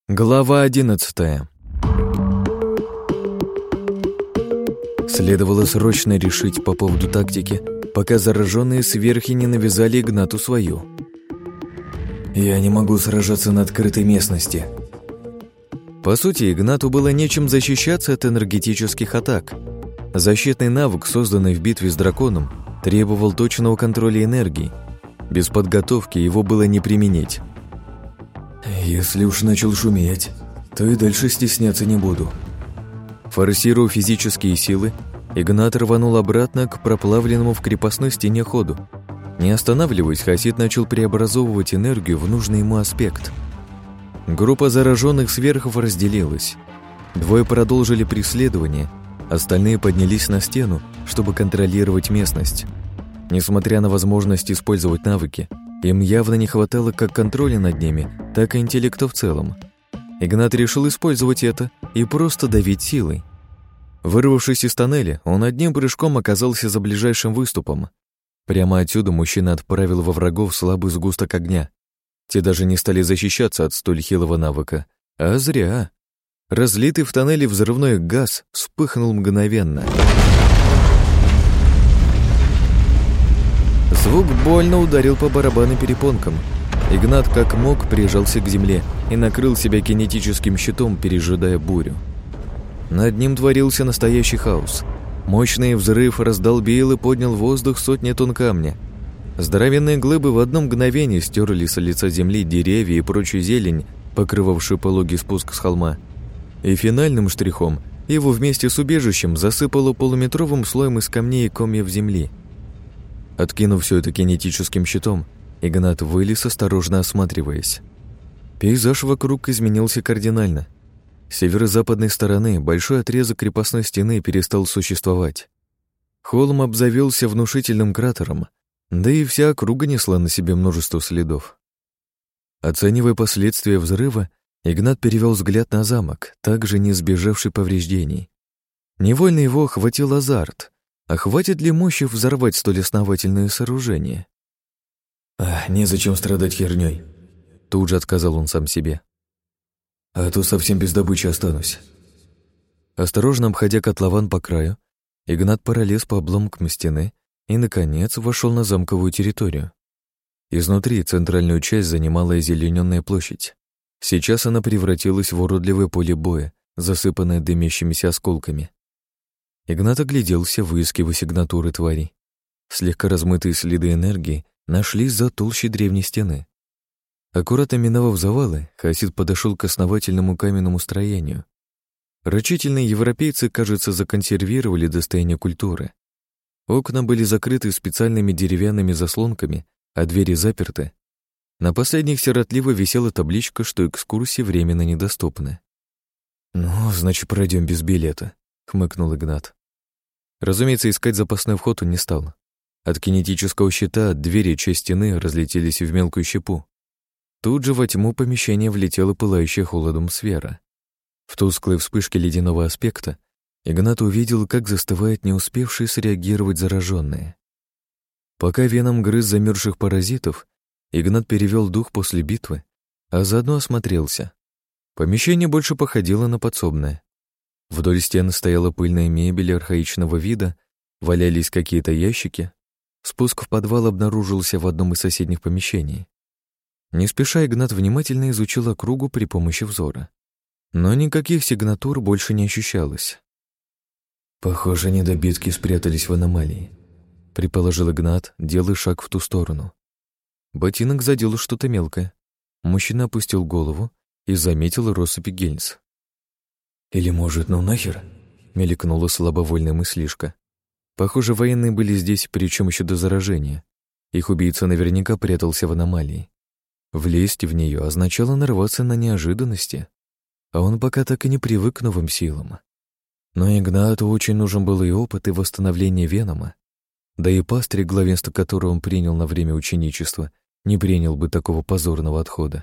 Глава 11. Следовало срочно решить по поводу тактики, пока зараженные сверхи не навязали Игнату свою. «Я не могу сражаться на открытой местности». По сути, Игнату было нечем защищаться от энергетических атак. Защитный навык, созданный в битве с драконом, требовал точного контроля энергии. Без подготовки его было не применить. «Если уж начал шуметь, то и дальше стесняться не буду». Форсируя физические силы, Игнат рванул обратно к проплавленному в крепостной стене ходу. Не останавливаясь, Хасид начал преобразовывать энергию в нужный ему аспект. Группа зараженных сверхов разделилась. Двое продолжили преследование, остальные поднялись на стену, чтобы контролировать местность. Несмотря на возможность использовать навыки, им явно не хватало как контроля над ними, так и интеллекта в целом. Игнат решил использовать это и просто давить силой. Вырвавшись из тоннеля, он одним прыжком оказался за ближайшим выступом. Прямо отсюда мужчина отправил во врагов слабый сгусток огня. Те даже не стали защищаться от столь хилого навыка. А зря. Разлитый в тоннеле взрывной газ вспыхнул мгновенно. Звук больно ударил по барабанным перепонкам. Игнат как мог прижался к земле и накрыл себя кинетическим щитом, пережидая бурю. Над ним творился настоящий хаос. Мощный взрыв раздолбил и поднял в воздух сотни тонн камня. Здоровенные глыбы в одно мгновение стерли с лица земли деревья и прочую зелень, покрывавшую пологий спуск с холма. И финальным штрихом его вместе с убежищем засыпало полуметровым слоем из камней и комьев земли. Откинув все это кинетическим щитом, Игнат вылез, осторожно осматриваясь. Пейзаж вокруг изменился кардинально. С северо-западной стороны большой отрезок крепостной стены перестал существовать. Холм обзавелся внушительным кратером, да и вся округа несла на себе множество следов. Оценивая последствия взрыва, Игнат перевел взгляд на замок, также не избежавший повреждений. Невольно его охватил азарт. А хватит ли мощи взорвать столь основательное сооружение? «Незачем страдать херней», — тут же отказал он сам себе. «А то совсем без добычи останусь». Осторожно обходя котлован по краю, Игнат пролез по обломкам стены и, наконец, вошел на замковую территорию. Изнутри центральную часть занимала озелененная площадь. Сейчас она превратилась в уродливое поле боя, засыпанное дымящимися осколками. Игнат огляделся, выискивая сигнатуры тварей. Слегка размытые следы энергии нашлись за толщей древней стены. Аккуратно миновав завалы, Хасид подошел к основательному каменному строению. Рачительные европейцы, кажется, законсервировали достояние культуры. Окна были закрыты специальными деревянными заслонками, а двери заперты. На последних сиротливо висела табличка, что экскурсии временно недоступны. «Ну, значит, пройдем без билета», — хмыкнул Игнат. Разумеется, искать запасной вход он не стал. От кинетического щита двери и часть стены разлетелись в мелкую щепу. Тут же во тьму помещения влетела пылающая холодом сфера. В тусклой вспышке ледяного аспекта Игнат увидел, как застывает не успевшие среагировать зараженные. Пока веном грыз замерзших паразитов, Игнат перевел дух после битвы, а заодно осмотрелся. Помещение больше походило на подсобное. Вдоль стен стояла пыльная мебель архаичного вида, валялись какие-то ящики. Спуск в подвал обнаружился в одном из соседних помещений. Не спеша Игнат внимательно изучил округу при помощи взора. Но никаких сигнатур больше не ощущалось. «Похоже, недобитки спрятались в аномалии», — предположил Игнат, делая шаг в ту сторону. Ботинок задел что-то мелкое. Мужчина опустил голову и заметил россыпи гильз. «Или, может, ну нахер?» — мелькнула слабовольная мыслишка. Похоже, военные были здесь, причем еще до заражения. Их убийца наверняка прятался в аномалии. Влезть в нее означало нарваться на неожиданности, а он пока так и не привык к новым силам. Но Игнату очень нужен был и опыт, и восстановление Венома. Да и пастырь, главенство которого он принял на время ученичества, не принял бы такого позорного отхода.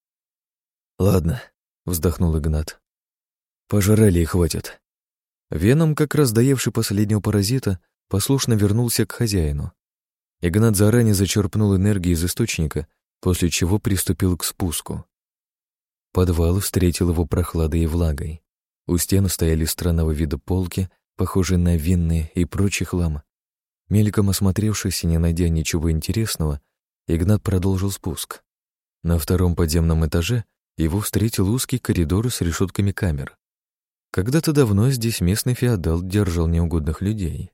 «Ладно», — вздохнул Игнат. «Пожрали и хватит». Веном, как раз доевший последнего паразита, послушно вернулся к хозяину. Игнат заранее зачерпнул энергии из источника, после чего приступил к спуску. Подвал встретил его прохладой и влагой. У стен стояли странного вида полки, похожие на винные и прочий хлам. Мельком осмотревшись и не найдя ничего интересного, Игнат продолжил спуск. На втором подземном этаже его встретил узкий коридор с решетками камер. Когда-то давно здесь местный феодал держал неугодных людей.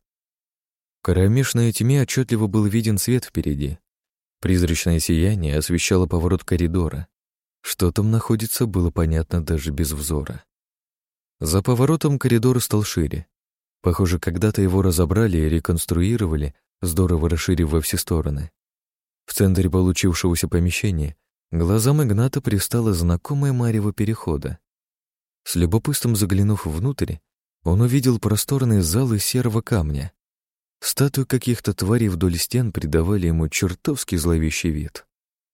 В кромешной тьме отчетливо был виден свет впереди. Призрачное сияние освещало поворот коридора. Что там находится, было понятно даже без взора. За поворотом коридор стал шире. Похоже, когда-то его разобрали и реконструировали, здорово расширив во все стороны. В центре получившегося помещения глазам Игната пристало знакомое марево перехода. С любопытством заглянув внутрь, он увидел просторный зал из серого камня. Статуи каких-то тварей вдоль стен придавали ему чертовски зловещий вид.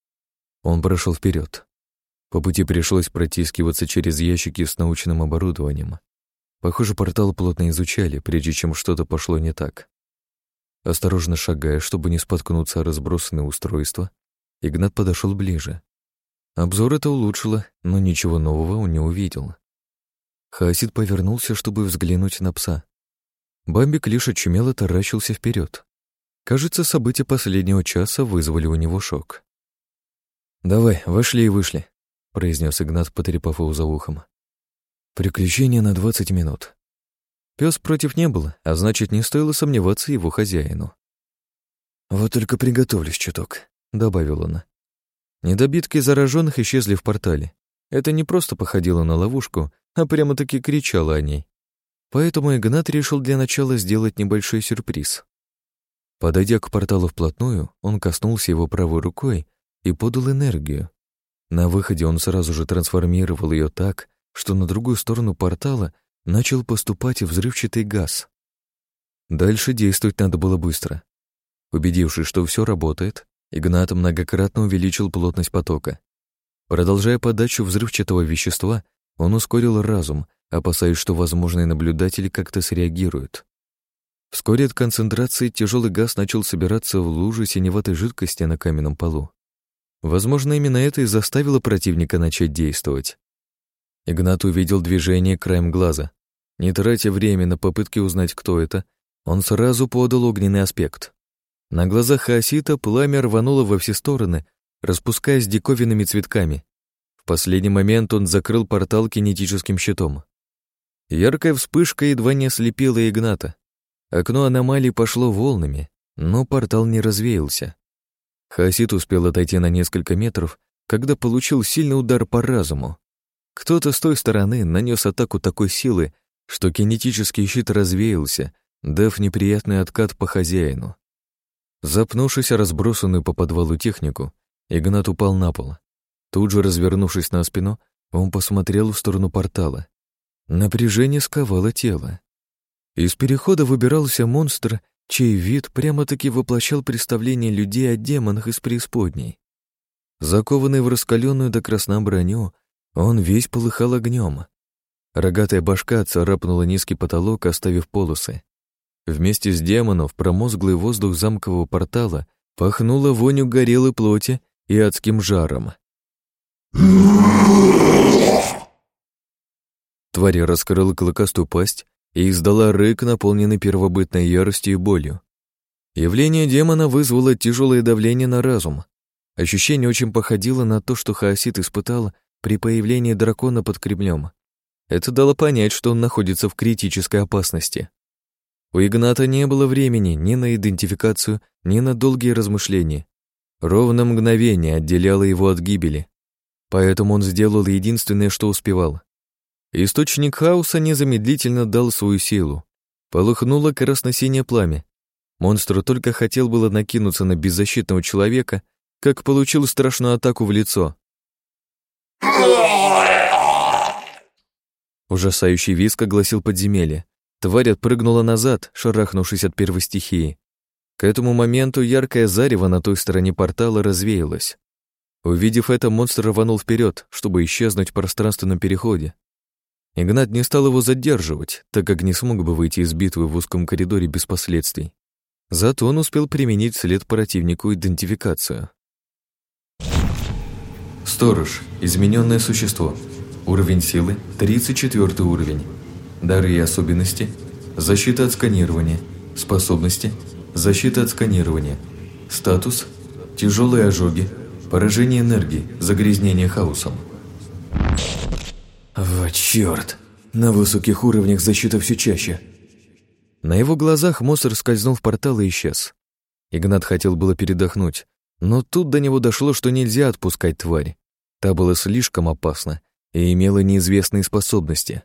Он прошел вперед. По пути пришлось протискиваться через ящики с научным оборудованием. Похоже, портал плотно изучали, прежде чем что-то пошло не так. Осторожно шагая, чтобы не споткнуться о разбросанные устройства, Игнат подошел ближе. Обзор это улучшило, но ничего нового он не увидел. Хаосид повернулся, чтобы взглянуть на пса. Бамбик лишь очумело таращился вперед. Кажется, события последнего часа вызвали у него шок. «Давай, вошли и вышли», — произнес Игнат, потрепав его за ухом. «Приключение на 20 минут». Пес против не было, а значит, не стоило сомневаться его хозяину. «Вот только приготовлюсь чуток», — добавил он. Недобитки зараженных исчезли в портале. Это не просто походило на ловушку, а прямо-таки кричало о ней. Поэтому Игнат решил для начала сделать небольшой сюрприз. Подойдя к порталу вплотную, он коснулся его правой рукой и подал энергию. На выходе он сразу же трансформировал ее так, что на другую сторону портала начал поступать взрывчатый газ. Дальше действовать надо было быстро. Убедившись, что все работает, Игнат многократно увеличил плотность потока. Продолжая подачу взрывчатого вещества, он ускорил разум, опасаясь, что возможные наблюдатели как-то среагируют. Вскоре от концентрации тяжелый газ начал собираться в луже синеватой жидкости на каменном полу. Возможно, именно это и заставило противника начать действовать. Игнат увидел движение краем глаза. Не тратя время на попытки узнать, кто это, он сразу подал огненный аспект. На глазах хаосита пламя рвануло во все стороны, распускаясь диковинными цветками. В последний момент он закрыл портал кинетическим щитом. Яркая вспышка едва не ослепила Игната. Окно аномалии пошло волнами, но портал не развеялся. Хаосит успел отойти на несколько метров, когда получил сильный удар по разуму. Кто-то с той стороны нанес атаку такой силы, что кинетический щит развеялся, дав неприятный откат по хозяину. Запнувшись о разбросанную по подвалу технику, Игнат упал на пол. Тут же, развернувшись на спину, он посмотрел в сторону портала. Напряжение сковало тело. Из перехода выбирался монстр, чей вид прямо-таки воплощал представление людей о демонах из преисподней. Закованный в раскаленную до красна броню, он весь полыхал огнем. Рогатая башка царапнула низкий потолок, оставив полосы. Вместе с демоном в промозглый воздух замкового портала пахнуло вонью горелой плоти и адским жаром. Тварь раскрыла клыкастую пасть и издала рык, наполненный первобытной яростью и болью. Явление демона вызвало тяжелое давление на разум. Ощущение очень походило на то, что хаосит испытал при появлении дракона под Кремлем. Это дало понять, что он находится в критической опасности. У Игната не было времени ни на идентификацию, ни на долгие размышления. Ровно мгновение отделяло его от гибели. Поэтому он сделал единственное, что успевал. Источник хаоса незамедлительно дал свою силу. Полыхнуло красно-синее пламя. Монстр только хотел было накинуться на беззащитного человека, как получил страшную атаку в лицо. Ужасающий визг огласил подземелье. Тварь отпрыгнула назад, шарахнувшись от первой стихии. К этому моменту яркое зарево на той стороне портала развеялось. Увидев это, монстр рванул вперед, чтобы исчезнуть в пространственном переходе. Игнат не стал его задерживать, так как не смог бы выйти из битвы в узком коридоре без последствий. Зато он успел применить вслед противнику идентификацию. Сторож. Измененное существо. Уровень силы 34 уровень. Дары и особенности. Защита от сканирования. Способности. Защита от сканирования. Статус. Тяжелые ожоги. Поражение энергии. Загрязнение хаосом. Вот черт! На высоких уровнях защита все чаще. На его глазах монстр скользнул в портал и исчез. Игнат хотел было передохнуть, но тут до него дошло, что нельзя отпускать тварь. Та была слишком опасна и имела неизвестные способности.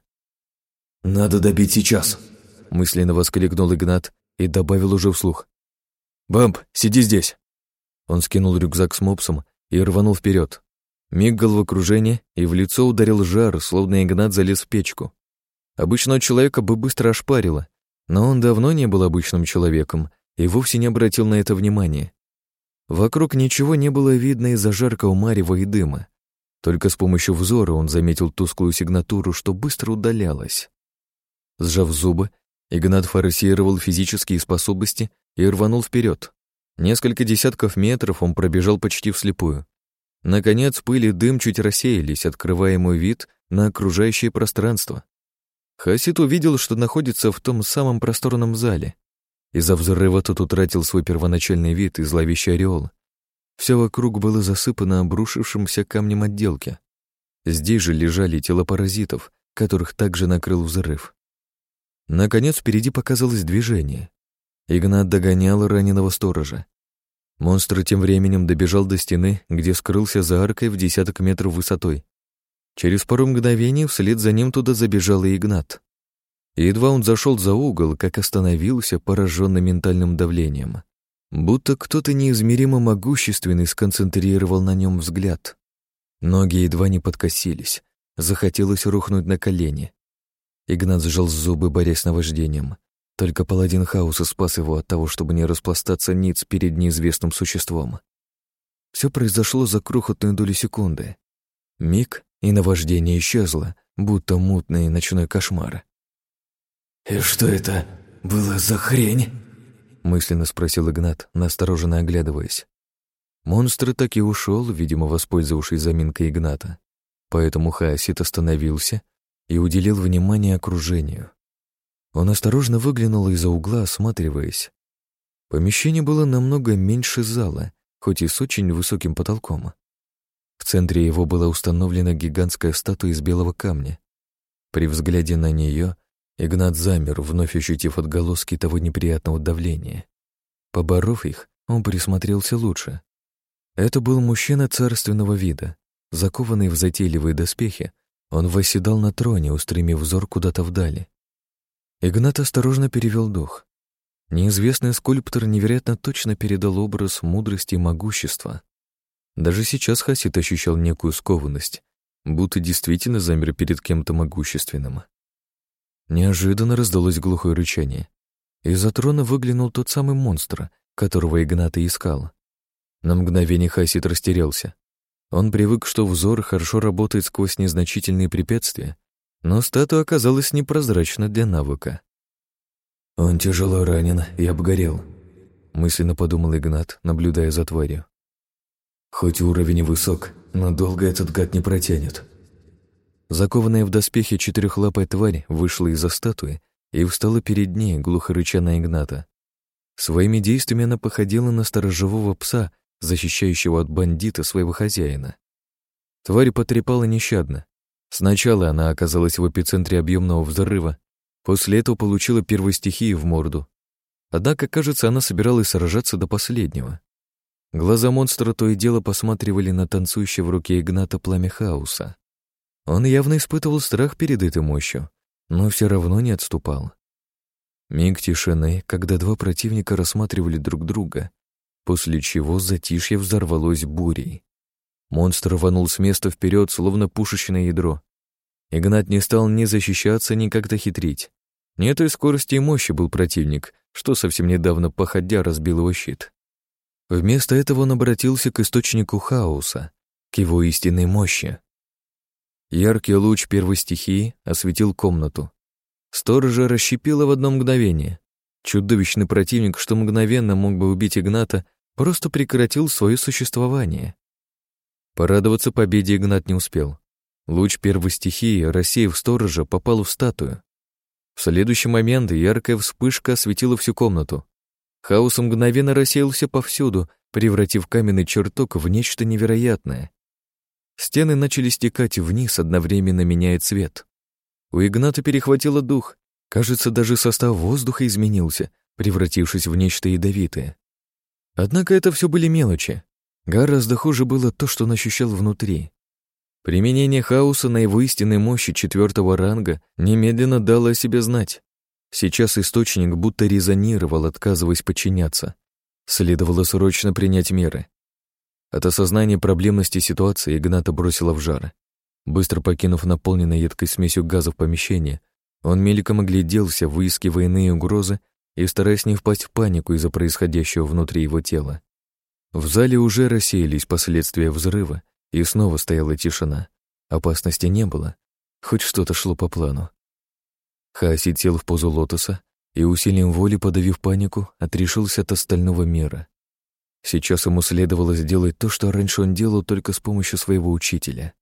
«Надо добить сейчас!» — мысленно воскликнул Игнат и добавил уже вслух. «Бамп, сиди здесь!» Он скинул рюкзак с мопсом и рванул вперед. Миг головокружения, и в лицо ударил жар, словно Игнат залез в печку. Обычного человека бы быстро ошпарило, но он давно не был обычным человеком и вовсе не обратил на это внимания. Вокруг ничего не было видно из-за жаркого марева и дыма. Только с помощью взора он заметил тусклую сигнатуру, что быстро удалялась. Сжав зубы, Игнат форсировал физические способности и рванул вперед. Несколько десятков метров он пробежал почти вслепую. Наконец, пыль и дым чуть рассеялись, открывая ему вид на окружающее пространство. Хасид увидел, что находится в том самом просторном зале. Из-за взрыва тот утратил свой первоначальный вид и зловещий ореол. Все вокруг было засыпано обрушившимся камнем отделки. Здесь же лежали тела паразитов, которых также накрыл взрыв. Наконец, впереди показалось движение. Игнат догонял раненого сторожа. Монстр тем временем добежал до стены, где скрылся за аркой в десяток метров высотой. Через пару мгновений вслед за ним туда забежал и Игнат. И едва он зашел за угол, как остановился, пораженный ментальным давлением. Будто кто-то неизмеримо могущественный сконцентрировал на нем взгляд. Ноги едва не подкосились, захотелось рухнуть на колени. Игнат сжал зубы, борясь с наваждением. Только паладин хаоса спас его от того, чтобы не распластаться ниц перед неизвестным существом. Все произошло за крохотную долю секунды. Миг, и наваждение исчезло, будто мутный ночной кошмар. «И что это было за хрень?» — мысленно спросил Игнат, настороженно оглядываясь. Монстр так и ушел, видимо, воспользовавшись заминкой Игната. Поэтому Хаосит остановился и уделил внимание окружению. Он осторожно выглянул из-за угла, осматриваясь. Помещение было намного меньше зала, хоть и с очень высоким потолком. В центре его была установлена гигантская статуя из белого камня. При взгляде на нее Игнат замер, вновь ощутив отголоски того неприятного давления. Поборов их, он присмотрелся лучше. Это был мужчина царственного вида. Закованный в затейливые доспехи, он восседал на троне, устремив взор куда-то вдали. Игнат осторожно перевел дух. Неизвестный скульптор невероятно точно передал образ мудрости и могущества. Даже сейчас Хасид ощущал некую скованность, будто действительно замер перед кем-то могущественным. Неожиданно раздалось глухое рычание. Из-за трона выглянул тот самый монстр, которого Игнат и искал. На мгновение Хасид растерялся. Он привык, что взор хорошо работает сквозь незначительные препятствия, но статуя оказалась непрозрачна для навыка. «Он тяжело ранен и обгорел», — мысленно подумал Игнат, наблюдая за тварью. «Хоть уровень и высок, но долго этот гад не протянет». Закованная в доспехи четырехлапая тварь вышла из-за статуи и встала перед ней, глухо рыча на Игната. Своими действиями она походила на сторожевого пса, защищающего от бандита своего хозяина. Тварь потрепала нещадно. Сначала она оказалась в эпицентре объемного взрыва, после этого получила первой стихии в морду. Однако, кажется, она собиралась сражаться до последнего. Глаза монстра то и дело посматривали на танцующее в руке Игната пламя хаоса. Он явно испытывал страх перед этой мощью, но все равно не отступал. Миг тишины, когда два противника рассматривали друг друга, после чего затишье взорвалось бурей. Монстр рванул с места вперед, словно пушечное ядро. Игнат не стал ни защищаться, ни как-то хитрить. Не той скорости и мощи был противник, что совсем недавно походя разбил его щит. Вместо этого он обратился к источнику хаоса, к его истинной мощи. Яркий луч первой стихии осветил комнату. Сторожа расщепило в одно мгновение. Чудовищный противник, что мгновенно мог бы убить Игната, просто прекратил свое существование. Порадоваться победе Игнат не успел. Луч первой стихии, рассеяв сторожа, попал в статую. В следующий момент яркая вспышка осветила всю комнату. Хаос мгновенно рассеялся повсюду, превратив каменный чертог в нечто невероятное. Стены начали стекать вниз, одновременно меняя цвет. У Игната перехватило дух. Кажется, даже состав воздуха изменился, превратившись в нечто ядовитое. Однако это все были мелочи. Гораздо хуже было то, что он ощущал внутри. Применение хаоса на его истинной мощи 4-го ранга немедленно дало о себе знать. Сейчас источник будто резонировал, отказываясь подчиняться. Следовало срочно принять меры. От осознания проблемности ситуации Игната бросило в жар. Быстро покинув наполненное едкой смесью газов помещение, он мельком огляделся, выискивая иные угрозы и стараясь не впасть в панику из-за происходящего внутри его тела. В зале уже рассеялись последствия взрыва, и снова стояла тишина. Опасности не было, хоть что-то шло по плану. Хаосид сел в позу лотоса и, усилием воли подавив панику, отрешился от остального мира. Сейчас ему следовало сделать то, что раньше он делал только с помощью своего учителя.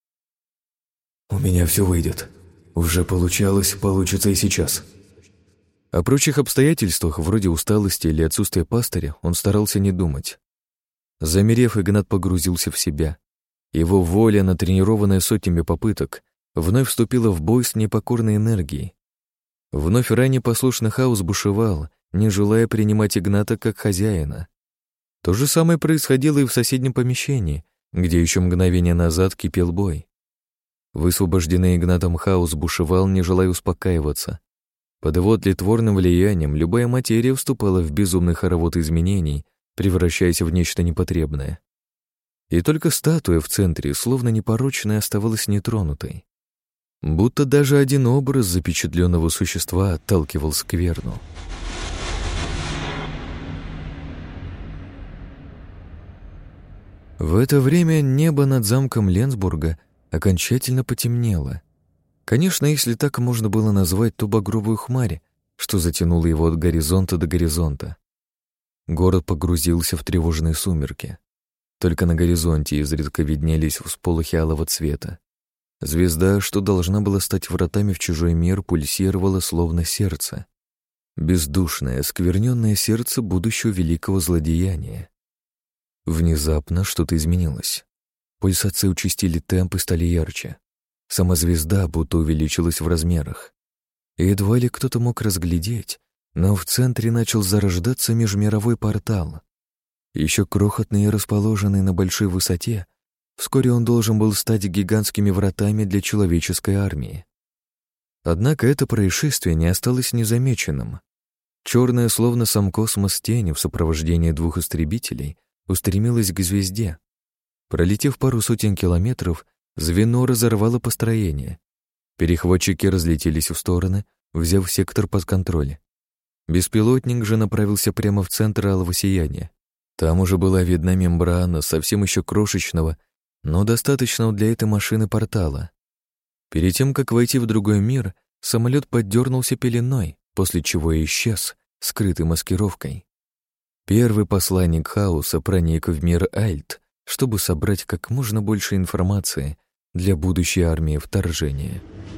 «У меня все выйдет. Уже получалось, получится и сейчас». О прочих обстоятельствах, вроде усталости или отсутствия пастыря, он старался не думать. Замерев, Игнат погрузился в себя. Его воля, натренированная сотнями попыток, вновь вступила в бой с непокорной энергией. Вновь ранее послушный хаос бушевал, не желая принимать Игната как хозяина. То же самое происходило и в соседнем помещении, где еще мгновение назад кипел бой. Высвобожденный Игнатом хаос бушевал, не желая успокаиваться. Под его тлетворным влиянием любая материя вступала в безумный хоровод изменений, превращаясь в нечто непотребное. И только статуя в центре, словно непорочная, оставалась нетронутой. Будто даже один образ запечатленного существа отталкивал скверну. В это время небо над замком Ленсбурга окончательно потемнело. Конечно, если так можно было назвать ту багровую хмарь, что затянуло его от горизонта до горизонта. Город погрузился в тревожные сумерки. Только на горизонте изредка виднелись всполохи алого цвета. Звезда, что должна была стать вратами в чужой мир, пульсировала словно сердце. Бездушное, оскверненное сердце будущего великого злодеяния. Внезапно что-то изменилось. Пульсации участили темп и стали ярче. Сама звезда будто увеличилась в размерах. И едва ли кто-то мог разглядеть, но в центре начал зарождаться межмировой портал. Еще крохотный и расположенный на большой высоте, вскоре он должен был стать гигантскими вратами для человеческой армии. Однако это происшествие не осталось незамеченным. Черная, словно сам космос, тень в сопровождении 2 истребителей устремилась к звезде. Пролетев пару сотен километров, звено разорвало построение. Перехватчики разлетелись в стороны, взяв сектор под контроль. Беспилотник же направился прямо в центр алого сияния. Там уже была видна мембрана совсем еще крошечного, но достаточного для этой машины портала. Перед тем, как войти в другой мир, самолет поддернулся пеленой, после чего исчез, скрытый маскировкой. Первый посланник хаоса проник в мир Альт, чтобы собрать как можно больше информации для будущей армии вторжения.